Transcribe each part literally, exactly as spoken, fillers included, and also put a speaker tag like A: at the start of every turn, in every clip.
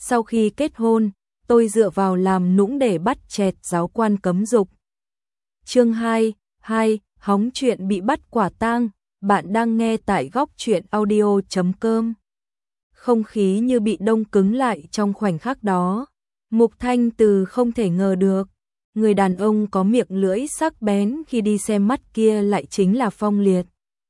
A: Sau khi kết hôn, tôi dựa vào làm nũng để bắt chẹt giáo quan cấm dục. Chương hai, hai, hóng chuyện bị bắt quả tang. Bạn đang nghe tại góc truyện audio chấm com. Không khí như bị đông cứng lại trong khoảnh khắc đó. Mục Thanh Từ không thể ngờ được, người đàn ông có miệng lưỡi sắc bén khi đi xem mắt kia lại chính là Phong Liệt.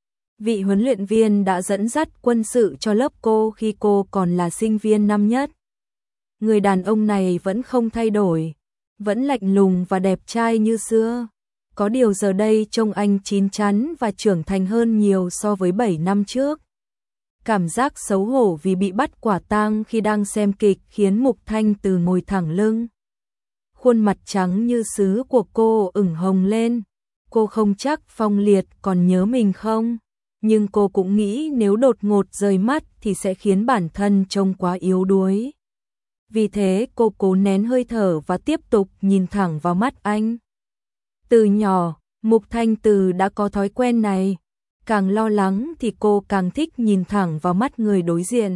A: Vị huấn luyện viên đã dẫn dắt quân sự cho lớp cô khi cô còn là sinh viên năm nhất. Người đàn ông này vẫn không thay đổi, vẫn lạnh lùng và đẹp trai như xưa. Có điều giờ đây trông anh chín chắn và trưởng thành hơn nhiều so với bảy năm trước. Cảm giác xấu hổ vì bị bắt quả tang khi đang xem kịch khiến Mục Thanh Từ ngồi thẳng lưng. Khuôn mặt trắng như sứ của cô ửng hồng lên. Cô không chắc Phong Liệt còn nhớ mình không, nhưng cô cũng nghĩ nếu đột ngột rời mắt thì sẽ khiến bản thân trông quá yếu đuối. Vì thế cô cố nén hơi thở và tiếp tục nhìn thẳng vào mắt anh. Từ nhỏ, Mục Thanh Từ đã có thói quen này. Càng lo lắng thì cô càng thích nhìn thẳng vào mắt người đối diện.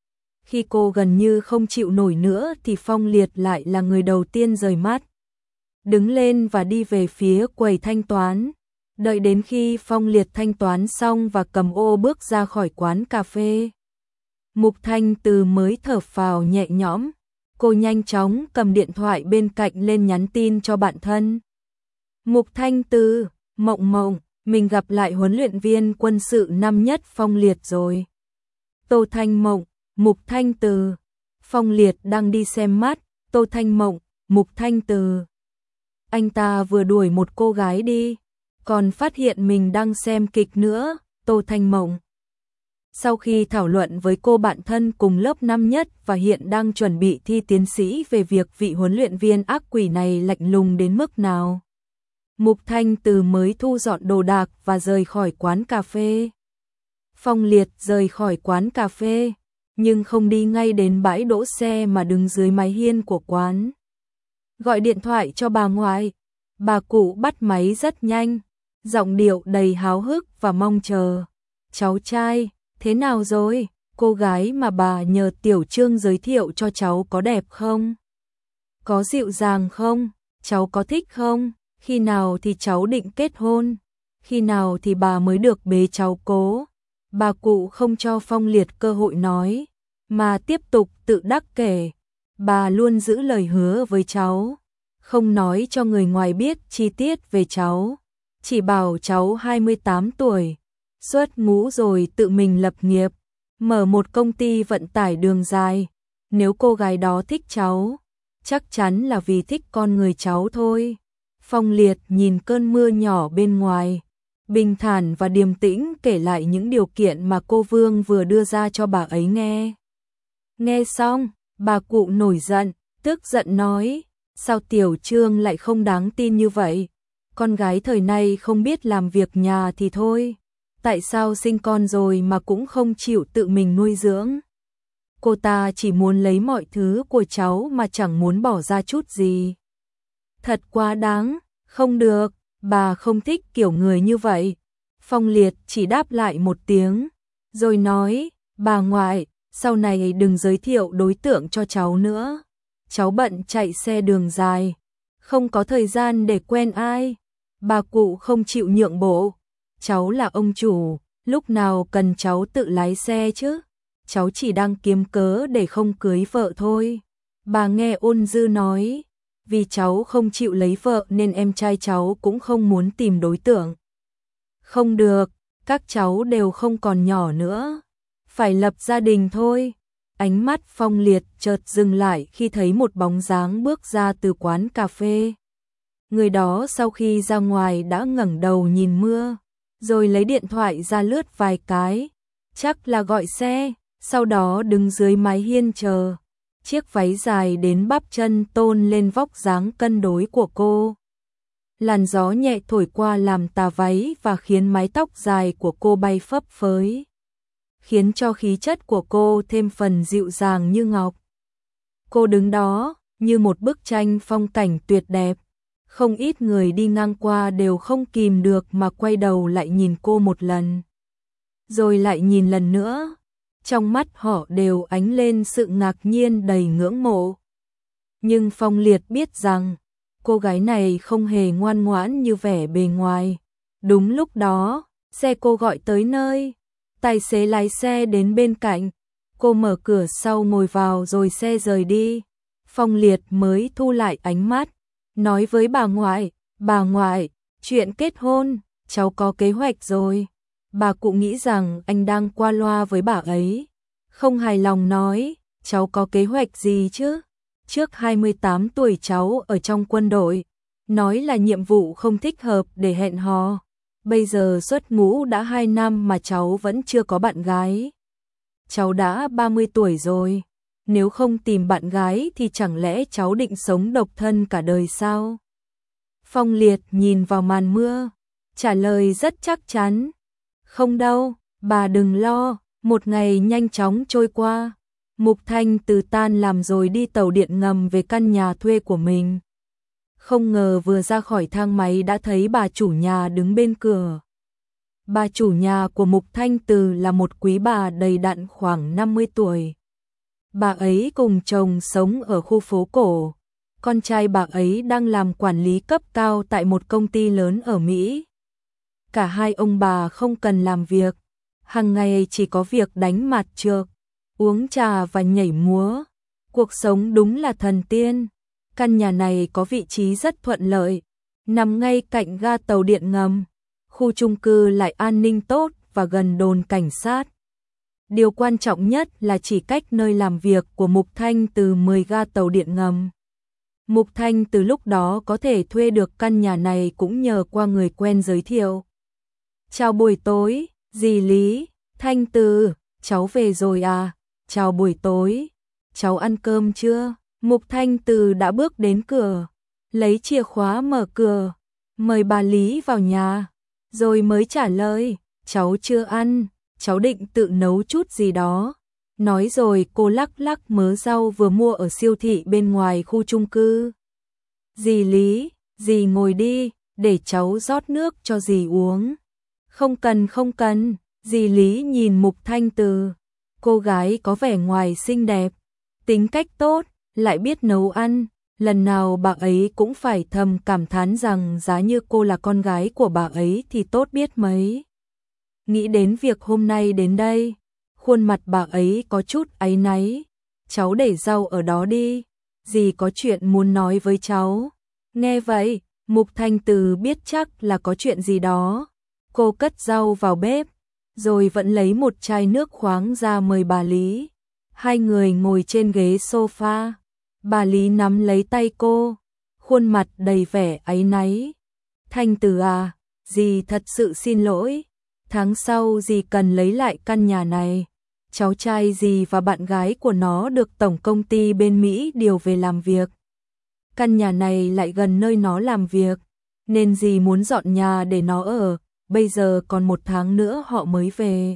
A: Khi cô gần như không chịu nổi nữa thì Phong Liệt lại là người đầu tiên rời mắt. Đứng lên và đi về phía quầy thanh toán. Đợi đến khi Phong Liệt thanh toán xong và cầm ô bước ra khỏi quán cà phê, Mục Thanh Từ mới thở phào nhẹ nhõm. Cô nhanh chóng cầm điện thoại bên cạnh lên nhắn tin cho bạn thân. Mục Thanh Từ, Mộng Mộng, mình gặp lại huấn luyện viên quân sự năm nhất Phong Liệt rồi. Tô Thanh Mộng, Mục Thanh Từ. Phong Liệt đang đi xem mắt. Tô Thanh Mộng, Mục Thanh Từ. Anh ta vừa đuổi một cô gái đi, còn phát hiện mình đang xem kịch nữa. Tô Thanh Mộng. Sau khi thảo luận với cô bạn thân cùng lớp năm nhất và hiện đang chuẩn bị thi tiến sĩ về việc vị huấn luyện viên ác quỷ này lạnh lùng đến mức nào, Mục Thanh Từ mới thu dọn đồ đạc và rời khỏi quán cà phê. Phong Liệt rời khỏi quán cà phê, nhưng không đi ngay đến bãi đỗ xe mà đứng dưới mái hiên của quán. Gọi điện thoại cho bà ngoại. Bà cụ bắt máy rất nhanh, giọng điệu đầy háo hức và mong chờ. Cháu trai, thế nào rồi? Cô gái mà bà nhờ Tiểu Trương giới thiệu cho cháu có đẹp không? Có dịu dàng không? Cháu có thích không? Khi nào thì cháu định kết hôn? Khi nào thì bà mới được bế cháu cố? Bà cụ không cho Phong Liệt cơ hội nói, mà tiếp tục tự đắc kể. Bà luôn giữ lời hứa với cháu, không nói cho người ngoài biết chi tiết về cháu, chỉ bảo cháu hai mươi tám tuổi, xuất ngũ rồi tự mình lập nghiệp, mở một công ty vận tải đường dài. Nếu cô gái đó thích cháu, chắc chắn là vì thích con người cháu thôi. Phong Liệt nhìn cơn mưa nhỏ bên ngoài, bình thản và điềm tĩnh kể lại những điều kiện mà cô Vương vừa đưa ra cho bà ấy nghe. Nghe xong, bà cụ nổi giận, tức giận nói, sao Tiểu Trương lại không đáng tin như vậy? Con gái thời nay không biết làm việc nhà thì thôi, tại sao sinh con rồi mà cũng không chịu tự mình nuôi dưỡng? Cô ta chỉ muốn lấy mọi thứ của cháu mà chẳng muốn bỏ ra chút gì. Thật quá đáng, không được, bà không thích kiểu người như vậy. Phong Liệt chỉ đáp lại một tiếng, rồi nói, bà ngoại, sau này đừng giới thiệu đối tượng cho cháu nữa. Cháu bận chạy xe đường dài, không có thời gian để quen ai. Bà cụ không chịu nhượng bộ. Cháu là ông chủ, lúc nào cần cháu tự lái xe chứ? Cháu chỉ đang kiếm cớ để không cưới vợ thôi. Bà nghe Ôn Dư nói, vì cháu không chịu lấy vợ nên em trai cháu cũng không muốn tìm đối tượng. Không được, các cháu đều không còn nhỏ nữa, phải lập gia đình thôi. Ánh mắt Phong Liệt chợt dừng lại khi thấy một bóng dáng bước ra từ quán cà phê. Người đó sau khi ra ngoài đã ngẩng đầu nhìn mưa, rồi lấy điện thoại ra lướt vài cái, chắc là gọi xe, sau đó đứng dưới mái hiên chờ. Chiếc váy dài đến bắp chân tôn lên vóc dáng cân đối của cô. Làn gió nhẹ thổi qua làm tà váy và khiến mái tóc dài của cô bay phấp phới, khiến cho khí chất của cô thêm phần dịu dàng như ngọc. Cô đứng đó như một bức tranh phong cảnh tuyệt đẹp. Không ít người đi ngang qua đều không kìm được mà quay đầu lại nhìn cô một lần, rồi lại nhìn lần nữa. trong mắt họ đều ánh lên sự ngạc nhiên đầy ngưỡng mộ. Nhưng Phong Liệt biết rằng, cô gái này không hề ngoan ngoãn như vẻ bề ngoài. Đúng lúc đó, xe cô gọi tới nơi, tài xế lái xe đến bên cạnh, cô mở cửa sau ngồi vào rồi xe rời đi. Phong Liệt mới thu lại ánh mắt, nói với bà ngoại, bà ngoại, chuyện kết hôn, cháu có kế hoạch rồi. Bà cụ nghĩ rằng anh đang qua loa với bà ấy, không hài lòng nói, cháu có kế hoạch gì chứ? Trước hai mươi tám tuổi cháu ở trong quân đội, nói là nhiệm vụ không thích hợp để hẹn hò. Bây giờ xuất ngũ đã hai năm mà cháu vẫn chưa có bạn gái. Cháu đã ba mươi tuổi rồi, nếu không tìm bạn gái thì chẳng lẽ cháu định sống độc thân cả đời sao? Phong Liệt nhìn vào màn mưa, trả lời rất chắc chắn. Không đâu, bà đừng lo, một ngày nhanh chóng trôi qua. Mục Thanh Từ tan làm rồi đi tàu điện ngầm về căn nhà thuê của mình. Không ngờ vừa ra khỏi thang máy đã thấy bà chủ nhà đứng bên cửa. Bà chủ nhà của Mục Thanh Từ là một quý bà đầy đặn khoảng năm mươi tuổi. Bà ấy cùng chồng sống ở khu phố cổ. Con trai bà ấy đang làm quản lý cấp cao tại một công ty lớn ở Mỹ. Cả hai ông bà không cần làm việc, hàng ngày chỉ có việc đánh mặt trược, uống trà và nhảy múa. Cuộc sống đúng là thần tiên. Căn nhà này có vị trí rất thuận lợi, nằm ngay cạnh ga tàu điện ngầm. Khu chung cư lại an ninh tốt và gần đồn cảnh sát. Điều quan trọng nhất là chỉ cách nơi làm việc của Mục Thanh Từ mười ga tàu điện ngầm. Mục Thanh Từ lúc đó có thể thuê được căn nhà này cũng nhờ qua người quen giới thiệu. Chào buổi tối, dì Lý, Thanh Từ, cháu về rồi à? Chào buổi tối, cháu ăn cơm chưa? Mục Thanh Từ đã bước đến cửa, lấy chìa khóa mở cửa, mời bà Lý vào nhà, rồi mới trả lời, cháu chưa ăn, cháu định tự nấu chút gì đó. Nói rồi cô lắc lắc mớ rau vừa mua ở siêu thị bên ngoài khu chung cư. Dì Lý, dì ngồi đi, để cháu rót nước cho dì uống. Không cần không cần, dì Lý nhìn Mục Thanh Từ. Cô gái có vẻ ngoài xinh đẹp, tính cách tốt, lại biết nấu ăn. Lần nào bà ấy cũng phải thầm cảm thán rằng giá như cô là con gái của bà ấy thì tốt biết mấy. Nghĩ đến việc hôm nay đến đây, khuôn mặt bà ấy có chút áy náy. Cháu để rau ở đó đi, dì có chuyện muốn nói với cháu. Nghe vậy, Mục Thanh Từ biết chắc là có chuyện gì đó. Cô cất rau vào bếp, rồi vẫn lấy một chai nước khoáng ra mời bà Lý. Hai người ngồi trên ghế sofa. Bà Lý nắm lấy tay cô, khuôn mặt đầy vẻ áy náy. Thanh Từ à, dì thật sự xin lỗi. Tháng sau dì cần lấy lại căn nhà này. Cháu trai dì và bạn gái của nó được tổng công ty bên Mỹ điều về làm việc. Căn nhà này lại gần nơi nó làm việc, nên dì muốn dọn nhà để nó ở. Bây giờ còn một tháng nữa họ mới về.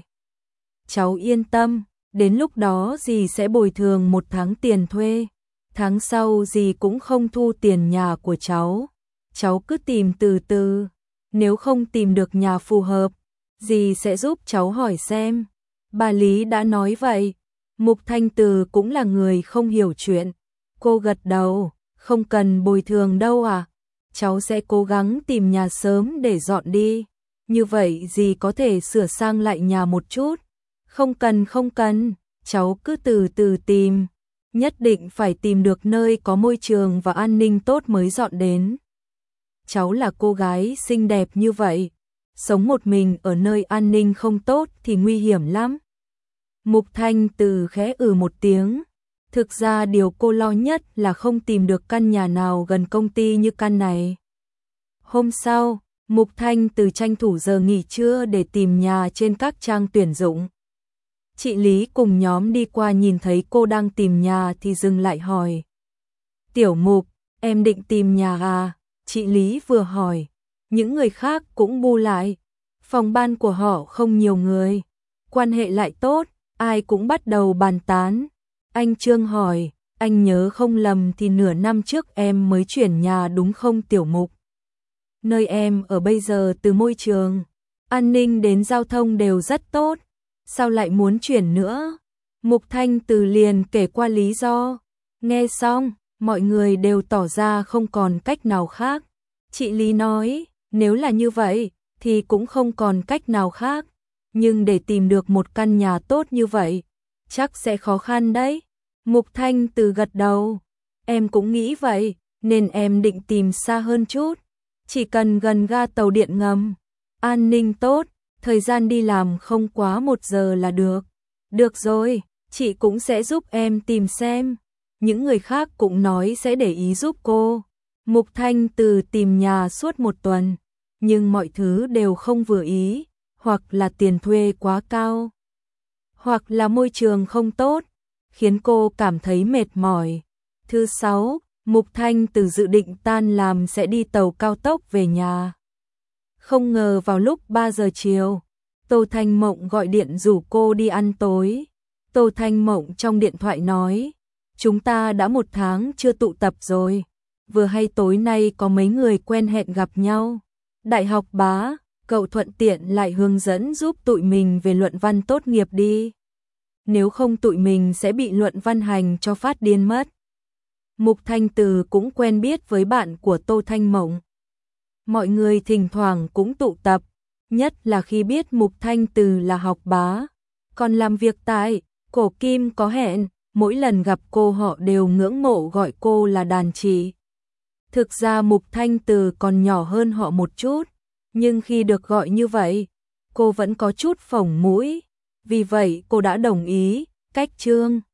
A: Cháu yên tâm, đến lúc đó dì sẽ bồi thường một tháng tiền thuê. Tháng sau dì cũng không thu tiền nhà của cháu. Cháu cứ tìm từ từ. Nếu không tìm được nhà phù hợp, dì sẽ giúp cháu hỏi xem. Bà Lý đã nói vậy. Mục Thanh Từ cũng là người không hiểu chuyện. Cô gật đầu, không cần bồi thường đâu à. Cháu sẽ cố gắng tìm nhà sớm để dọn đi. Như vậy dì có thể sửa sang lại nhà một chút. Không cần không cần, cháu cứ từ từ tìm. Nhất định phải tìm được nơi có môi trường và an ninh tốt mới dọn đến. Cháu là cô gái xinh đẹp như vậy, sống một mình ở nơi an ninh không tốt thì nguy hiểm lắm. Mục Thanh Từ khẽ ừ một tiếng. Thực ra điều cô lo nhất là không tìm được căn nhà nào gần công ty như căn này. Hôm sau, Mục Thanh Từ tranh thủ giờ nghỉ trưa để tìm nhà trên các trang tuyển dụng. Chị Lý cùng nhóm đi qua nhìn thấy cô đang tìm nhà thì dừng lại hỏi. Tiểu Mục, em định tìm nhà à? Chị Lý vừa hỏi, những người khác cũng bu lại. Phòng ban của họ không nhiều người, quan hệ lại tốt, ai cũng bắt đầu bàn tán. Anh Trương hỏi, anh nhớ không lầm thì nửa năm trước em mới chuyển nhà đúng không Tiểu Mục? Nơi em ở bây giờ từ môi trường, an ninh đến giao thông đều rất tốt, sao lại muốn chuyển nữa? Mục Thanh Từ liền kể qua lý do. Nghe xong, mọi người đều tỏ ra không còn cách nào khác. Chị Lý nói, nếu là như vậy, thì cũng không còn cách nào khác. Nhưng để tìm được một căn nhà tốt như vậy, chắc sẽ khó khăn đấy. Mục Thanh Từ gật đầu. Em cũng nghĩ vậy, nên em định tìm xa hơn chút. Chỉ cần gần ga tàu điện ngầm, an ninh tốt, thời gian đi làm không quá một giờ là được. Được rồi, chị cũng sẽ giúp em tìm xem. Những người khác cũng nói sẽ để ý giúp cô. Mục Thanh Từ tìm nhà suốt một tuần, nhưng mọi thứ đều không vừa ý, hoặc là tiền thuê quá cao, hoặc là môi trường không tốt, khiến cô cảm thấy mệt mỏi. Thứ sáu, Mục Thanh Từ dự định tan làm sẽ đi tàu cao tốc về nhà. Không ngờ vào lúc ba giờ chiều, Tô Thanh Mộng gọi điện rủ cô đi ăn tối. Tô Thanh Mộng trong điện thoại nói, chúng ta đã một tháng chưa tụ tập rồi, vừa hay tối nay có mấy người quen hẹn gặp nhau. Đại học Bá, cậu thuận tiện lại hướng dẫn giúp tụi mình về luận văn tốt nghiệp đi. Nếu không tụi mình sẽ bị luận văn hành cho phát điên mất. Mục Thanh Từ cũng quen biết với bạn của Tô Thanh Mộng. Mọi người thỉnh thoảng cũng tụ tập, nhất là khi biết Mục Thanh Từ là học bá, còn làm việc tại Cổ Kim có hẹn, mỗi lần gặp cô họ đều ngưỡng mộ gọi cô là đàn chị. Thực ra Mục Thanh Từ còn nhỏ hơn họ một chút, nhưng khi được gọi như vậy, cô vẫn có chút phồng mũi, vì vậy cô đã đồng ý, cách chương.